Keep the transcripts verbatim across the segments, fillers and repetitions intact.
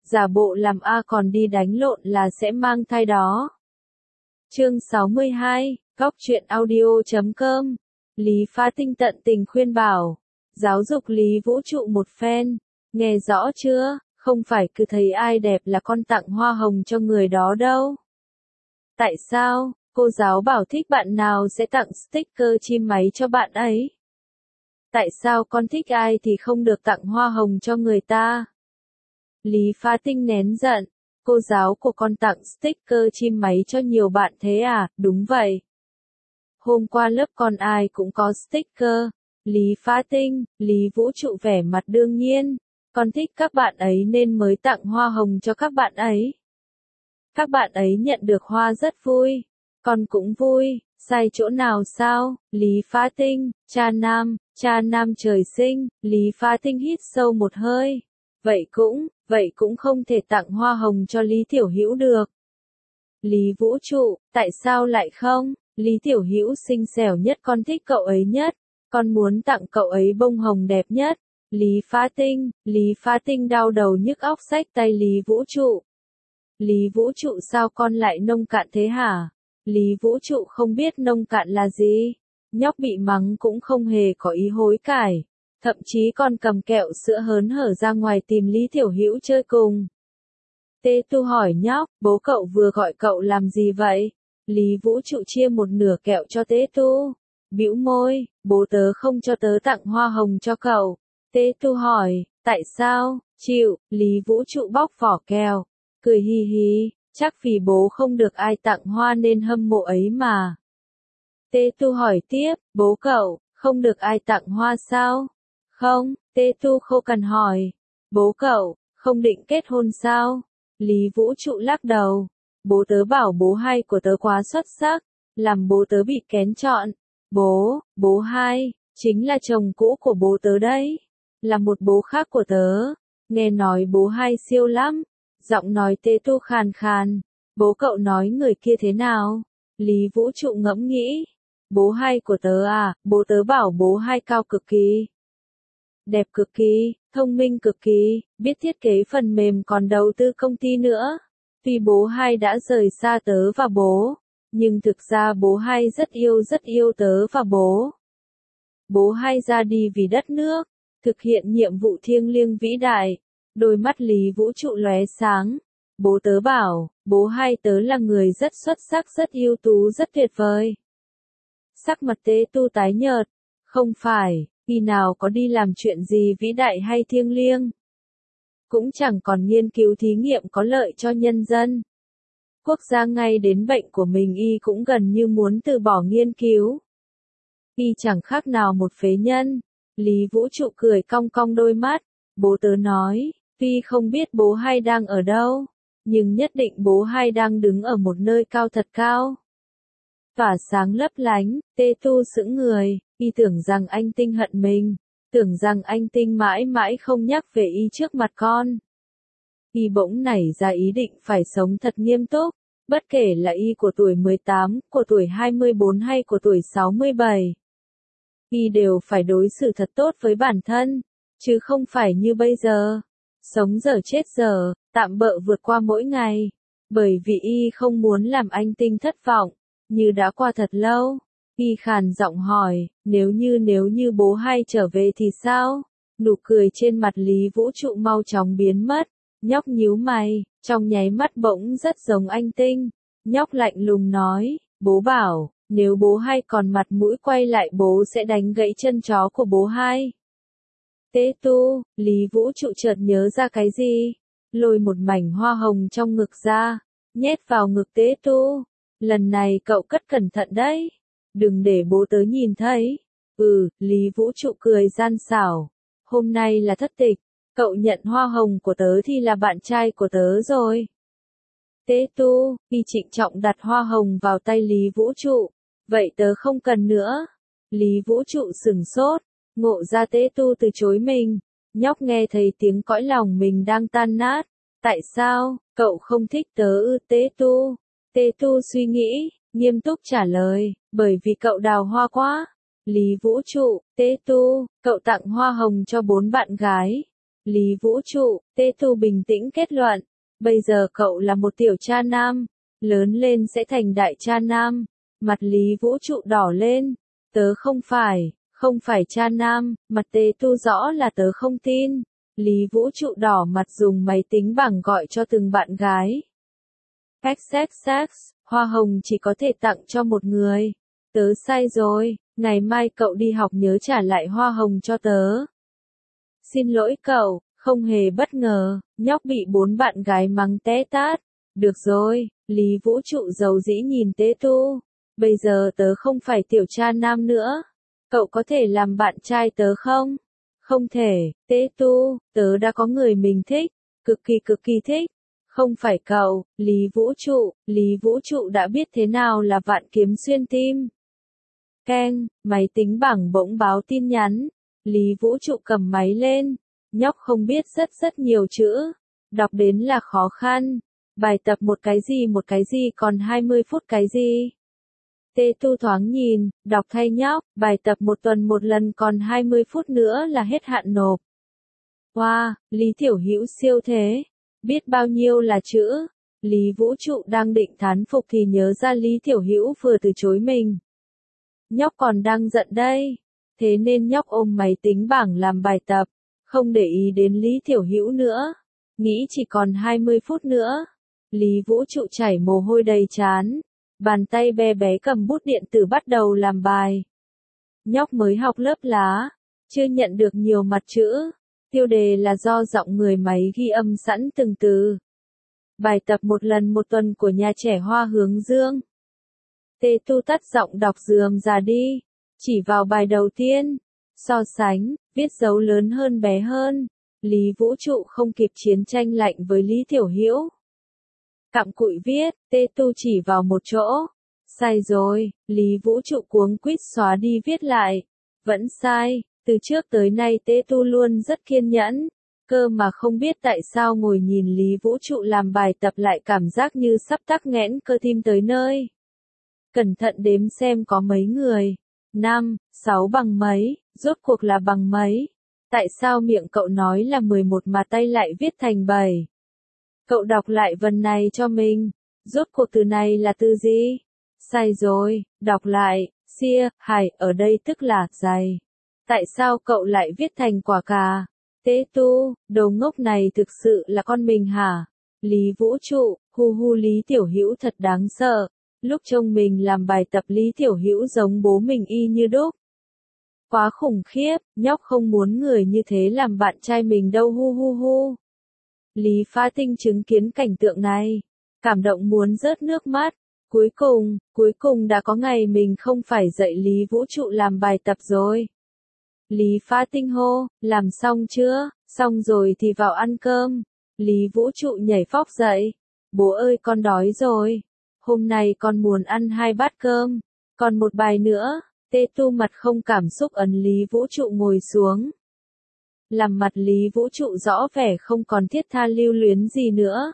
giả bộ làm A còn đi đánh lộn là sẽ mang thai đó. Chương sáu mươi hai, Góc truyện audio chấm com. Lý Phá Tinh tận tình khuyên bảo, giáo dục Lý Vũ Trụ một phen, nghe rõ chưa, không phải cứ thấy ai đẹp là con tặng hoa hồng cho người đó đâu. Tại sao, cô giáo bảo thích bạn nào sẽ tặng sticker chim máy cho bạn ấy? Tại sao con thích ai thì không được tặng hoa hồng cho người ta? Lý Phá Tinh nén giận, cô giáo của con tặng sticker chim máy cho nhiều bạn thế à? Đúng vậy. Hôm qua lớp con ai cũng có sticker. Lý Phá Tinh, Lý Vũ Trụ vẻ mặt đương nhiên, con thích các bạn ấy nên mới tặng hoa hồng cho các bạn ấy. Các bạn ấy nhận được hoa rất vui, con cũng vui, sai chỗ nào sao? Lý Phá Tinh, cha nam, cha nam trời sinh. Lý Phá Tinh hít sâu một hơi. Vậy cũng, vậy cũng không thể tặng hoa hồng cho Lý Tiểu Hữu được. Lý Vũ Trụ, tại sao lại không? Lý Tiểu Hữu xinh xẻo nhất, con thích cậu ấy nhất, con muốn tặng cậu ấy bông hồng đẹp nhất. Lý Phá Tinh, Lý Phá Tinh đau đầu nhức óc xách tay Lý Vũ Trụ. Lý Vũ Trụ, sao con lại nông cạn thế hả? Lý Vũ Trụ không biết nông cạn là gì. Nhóc bị mắng cũng không hề có ý hối cải. Thậm chí còn cầm kẹo sữa hớn hở ra ngoài tìm Lý Tiểu Hữu chơi cùng. Tê Tu hỏi nhóc, bố cậu vừa gọi cậu làm gì vậy? Lý Vũ Trụ chia một nửa kẹo cho Tê Tu. Bĩu môi, bố tớ không cho tớ tặng hoa hồng cho cậu. Tê Tu hỏi, tại sao? Chịu, Lý Vũ Trụ bóc vỏ kẹo, cười hi hi, chắc vì bố không được ai tặng hoa nên hâm mộ ấy mà. Tê Tu hỏi tiếp, bố cậu, không được ai tặng hoa sao? Không, Tê Tu khô cằn hỏi, bố cậu, không định kết hôn sao? Lý Vũ Trụ lắc đầu, bố tớ bảo bố hai của tớ quá xuất sắc, làm bố tớ bị kén chọn. Bố, bố hai, chính là chồng cũ của bố tớ đấy, là một bố khác của tớ, nghe nói bố hai siêu lắm. Giọng nói Tê Tu khàn khàn, bố cậu nói người kia thế nào? Lý Vũ Trụ ngẫm nghĩ, bố hai của tớ à, bố tớ bảo bố hai cao cực kỳ, đẹp cực kỳ, thông minh cực kỳ, biết thiết kế phần mềm còn đầu tư công ty nữa. Tuy bố hai đã rời xa tớ và bố, nhưng thực ra bố hai rất yêu rất yêu tớ và bố. Bố hai ra đi vì đất nước, thực hiện nhiệm vụ thiêng liêng vĩ đại. Đôi mắt Lý Vũ Trụ lóe sáng. Bố tớ bảo, bố hai tớ là người rất xuất sắc, rất ưu tú, rất tuyệt vời. Sắc mặt Tê Tu tái nhợt. Không phải, khi nào có đi làm chuyện gì vĩ đại hay thiêng liêng. Cũng chẳng còn nghiên cứu thí nghiệm có lợi cho nhân dân. Quốc gia ngay đến bệnh của mình y cũng gần như muốn từ bỏ nghiên cứu. Y chẳng khác nào một phế nhân. Lý Vũ Trụ cười cong cong đôi mắt. Bố tớ nói, tuy không biết bố hai đang ở đâu, nhưng nhất định bố hai đang đứng ở một nơi cao thật cao. Tỏa sáng lấp lánh, Tê Tu sững người, y tưởng rằng anh Tinh hận mình, tưởng rằng anh Tinh mãi mãi không nhắc về y trước mặt con. Y bỗng nảy ra ý định phải sống thật nghiêm túc, bất kể là y của tuổi mười tám, của tuổi hai mươi bốn hay của tuổi sáu mươi bảy. Y đều phải đối xử thật tốt với bản thân, chứ không phải như bây giờ. Sống giờ chết giờ, tạm bợ vượt qua mỗi ngày. Bởi vì y không muốn làm anh Tinh thất vọng, như đã qua thật lâu. Y khàn giọng hỏi, nếu như nếu như bố hai trở về thì sao? Nụ cười trên mặt Lý Vũ Trụ mau chóng biến mất. Nhóc nhíu mày, trong nháy mắt bỗng rất giống anh Tinh. Nhóc lạnh lùng nói, bố bảo, nếu bố hai còn mặt mũi quay lại bố sẽ đánh gãy chân chó của bố hai. Tê Tu, Lý Vũ Trụ chợt nhớ ra cái gì, lôi một mảnh hoa hồng trong ngực ra, nhét vào ngực Tê Tu. Lần này cậu cất cẩn thận đấy, đừng để bố tớ nhìn thấy. Ừ, Lý Vũ Trụ cười gian xảo, hôm nay là thất tịch, cậu nhận hoa hồng của tớ thì là bạn trai của tớ rồi. Tê Tu, y trịnh trọng đặt hoa hồng vào tay Lý Vũ Trụ, vậy tớ không cần nữa. Lý Vũ Trụ sửng sốt. Ngộ ra Tê Tu từ chối mình, nhóc nghe thấy tiếng cõi lòng mình đang tan nát. Tại sao, cậu không thích tớ ư? Tê Tu. Tê Tu suy nghĩ, nghiêm túc trả lời, bởi vì cậu đào hoa quá. Lý Vũ Trụ, Tê Tu, cậu tặng hoa hồng cho bốn bạn gái. Lý Vũ Trụ, Tê Tu bình tĩnh kết luận. Bây giờ cậu là một tiểu cha nam. Lớn lên sẽ thành đại cha nam. Mặt Lý Vũ Trụ đỏ lên. Tớ không phải, không phải cha nam. Mặt Tê Tu rõ là tớ không tin. Lý Vũ Trụ đỏ mặt dùng máy tính bảng gọi cho từng bạn gái. ích ích ích, hoa hồng chỉ có thể tặng cho một người. Tớ sai rồi, ngày mai cậu đi học nhớ trả lại hoa hồng cho tớ. Xin lỗi cậu, không hề bất ngờ, nhóc bị bốn bạn gái mắng té tát. Được rồi, Lý Vũ Trụ giàu dĩ nhìn Tế Tu. Bây giờ tớ không phải tiểu cha nam nữa. Cậu có thể làm bạn trai tớ không? Không thể, Tế Tu, tớ đã có người mình thích, cực kỳ cực kỳ thích. Không phải cậu, Lý Vũ Trụ, Lý Vũ Trụ đã biết thế nào là vạn kiếm xuyên tim. Keng, máy tính bảng bỗng báo tin nhắn. Lý Vũ Trụ cầm máy lên. Nhóc không biết rất rất nhiều chữ. Đọc đến là khó khăn. Bài tập một cái gì một cái gì còn hai mươi phút cái gì. Tê Tu thoáng nhìn, đọc thay nhóc, bài tập một tuần một lần còn hai mươi phút nữa là hết hạn nộp. Wow, Lý Tiểu Hữu siêu thế. Biết bao nhiêu là chữ. Lý Vũ Trụ đang định thán phục thì nhớ ra Lý Tiểu Hữu vừa từ chối mình. Nhóc còn đang giận đây. Thế nên nhóc ôm máy tính bảng làm bài tập. Không để ý đến Lý Tiểu Hữu nữa. Nghĩ chỉ còn hai mươi phút nữa. Lý Vũ Trụ chảy mồ hôi đầy trán. Bàn tay bé bé cầm bút điện tử bắt đầu làm bài. Nhóc mới học lớp lá. Chưa nhận được nhiều mặt chữ. Tiêu đề là do giọng người máy ghi âm sẵn từng từ. Bài tập một lần một tuần của nhà trẻ Hoa Hướng Dương. Tê Tu tắt giọng đọc rườm rà đi. Chỉ vào bài đầu tiên. So sánh, viết dấu lớn hơn bé hơn. Lý Vũ Trụ không kịp chiến tranh lạnh với Lý Tiểu Hữu. Cặm cụi viết, Tê Tu chỉ vào một chỗ. Sai rồi, Lý Vũ Trụ cuống quýt xóa đi viết lại. Vẫn sai, từ trước tới nay Tê Tu luôn rất kiên nhẫn. Cơ mà không biết tại sao ngồi nhìn Lý Vũ Trụ làm bài tập lại cảm giác như sắp tắc nghẽn cơ tim tới nơi. Cẩn thận đếm xem có mấy người. Năm, sáu bằng mấy, rốt cuộc là bằng mấy. Tại sao miệng cậu nói là mười một mà tay lại viết thành bảy? Cậu đọc lại vần này cho mình. Rốt cuộc từ này là từ gì? Sai rồi, đọc lại, xia, hải, ở đây tức là dày. Tại sao cậu lại viết thành quả cà? Tế Tu, đồ ngốc này thực sự là con mình hả? Lý Vũ Trụ, hu hu Lý Tiểu Hữu thật đáng sợ. Lúc trông mình làm bài tập Lý Tiểu Hữu giống bố mình y như đúc. Quá khủng khiếp, nhóc không muốn người như thế làm bạn trai mình đâu hu hu hu. Lý Phá Tinh chứng kiến cảnh tượng này. Cảm động muốn rớt nước mắt. Cuối cùng, cuối cùng đã có ngày mình không phải dạy Lý Vũ Trụ làm bài tập rồi. Lý Phá Tinh hô, làm xong chưa? Xong rồi thì vào ăn cơm. Lý Vũ Trụ nhảy phóc dậy. Bố ơi con đói rồi. Hôm nay con muốn ăn hai bát cơm. Còn một bài nữa. Tê Tu mặt không cảm xúc ấn Lý Vũ Trụ ngồi xuống. Làm mặt Lý Vũ Trụ rõ vẻ không còn thiết tha lưu luyến gì nữa.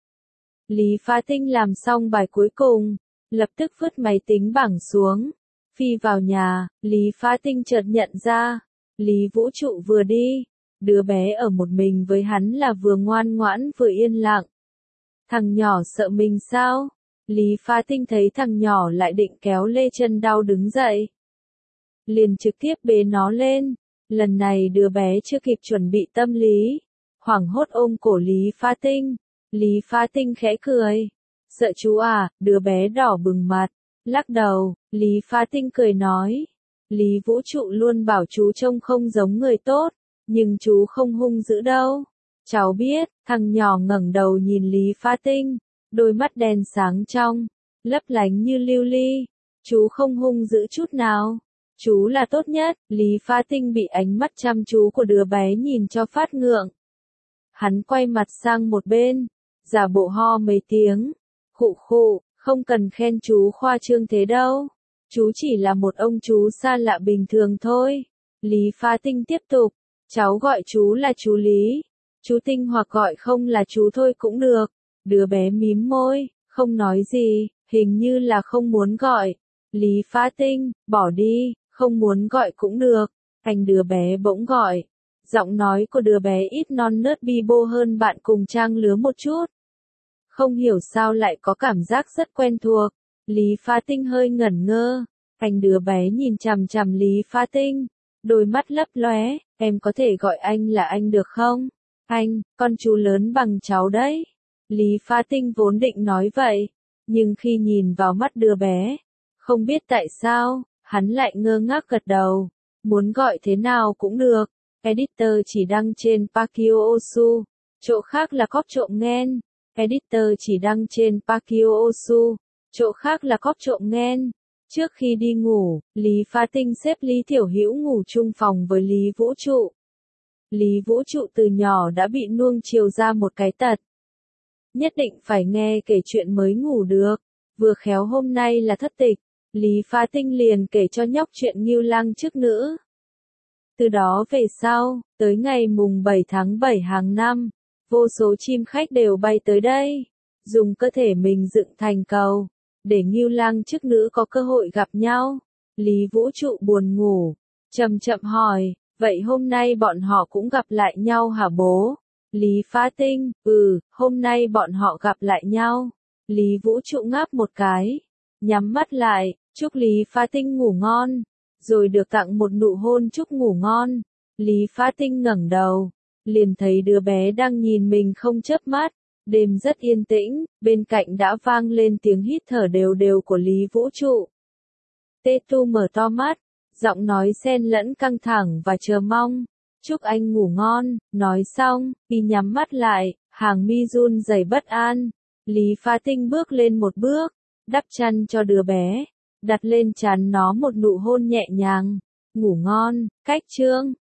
Lý Phá Tinh làm xong bài cuối cùng. Lập tức vứt máy tính bảng xuống. Phi vào nhà, Lý Phá Tinh chợt nhận ra. Lý Vũ Trụ vừa đi. Đứa bé ở một mình với hắn là vừa ngoan ngoãn vừa yên lặng. Thằng nhỏ sợ mình sao? Lý Phá Tinh thấy thằng nhỏ lại định kéo lê chân đau đứng dậy. Liền trực tiếp bế nó lên. Lần này đứa bé chưa kịp chuẩn bị tâm lý. Hoảng hốt ôm cổ Lý Phá Tinh. Lý Phá Tinh khẽ cười. Sợ chú à, đứa bé đỏ bừng mặt. Lắc đầu, Lý Phá Tinh cười nói. Lý Vũ Trụ luôn bảo chú trông không giống người tốt. Nhưng chú không hung dữ đâu. Cháu biết, thằng nhỏ ngẩng đầu nhìn Lý Phá Tinh. Đôi mắt đen sáng trong. Lấp lánh như lưu ly. Chú không hung dữ chút nào. Chú là tốt nhất. Lý Phá Tinh bị ánh mắt chăm chú của đứa bé nhìn cho phát ngượng. Hắn quay mặt sang một bên. Giả bộ ho mấy tiếng. Khụ khụ, không cần khen chú khoa trương thế đâu. Chú chỉ là một ông chú xa lạ bình thường thôi. Lý Phá Tinh tiếp tục. Cháu gọi chú là chú Lý. Chú Tinh hoặc gọi không là chú thôi cũng được. Đứa bé mím môi, không nói gì, hình như là không muốn gọi. Lý Phá Tinh, bỏ đi, không muốn gọi cũng được. Anh đứa bé bỗng gọi. Giọng nói của đứa bé ít non nớt bi bô hơn bạn cùng trang lứa một chút. Không hiểu sao lại có cảm giác rất quen thuộc. Lý Phá Tinh hơi ngẩn ngơ. Anh đứa bé nhìn chằm chằm Lý Phá Tinh. Đôi mắt lấp lóe. Em có thể gọi anh là anh được không? Anh, con chú lớn bằng cháu đấy. Lý Phá Tinh vốn định nói vậy. Nhưng khi nhìn vào mắt đứa bé, không biết tại sao, hắn lại ngơ ngác gật đầu. Muốn gọi thế nào cũng được. Editor chỉ đăng trên Pakio Osu. Chỗ khác là cóp trộm nghen. Editor chỉ đăng trên Pakio Osu. Chỗ khác là cóp trộm nghen. Trước khi đi ngủ, Lý Phá Tinh xếp Lý Thiểu Hữu ngủ chung phòng với Lý Vũ Trụ. Lý Vũ Trụ từ nhỏ đã bị nuông chiều ra một cái tật. Nhất định phải nghe kể chuyện mới ngủ được. Vừa khéo hôm nay là thất tịch, Lý Phá Tinh liền kể cho nhóc chuyện Ngưu Lang chức nữ. Từ đó về sau, tới ngày mùng bảy tháng bảy hàng năm, vô số chim khách đều bay tới đây, dùng cơ thể mình dựng thành cầu, để Ngưu Lang chức nữ có cơ hội gặp nhau. Lý Vũ Trụ buồn ngủ, chậm chậm hỏi, vậy hôm nay bọn họ cũng gặp lại nhau hả bố? Lý Phá Tinh, ừ, hôm nay bọn họ gặp lại nhau. Lý Vũ Trụ ngáp một cái, nhắm mắt lại, chúc Lý Phá Tinh ngủ ngon, rồi được tặng một nụ hôn chúc ngủ ngon. Lý Phá Tinh ngẩng đầu, liền thấy đứa bé đang nhìn mình không chớp mắt. Đêm rất yên tĩnh, bên cạnh đã vang lên tiếng hít thở đều đều của Lý Vũ Trụ. Tê Tu mở to mắt, giọng nói xen lẫn căng thẳng và chờ mong. Chúc anh ngủ ngon, nói xong, y nhắm mắt lại, hàng mi run rẩy bất an. Lý Phá Tinh bước lên một bước, đắp chăn cho đứa bé, đặt lên trán nó một nụ hôn nhẹ nhàng. Ngủ ngon, cách chương.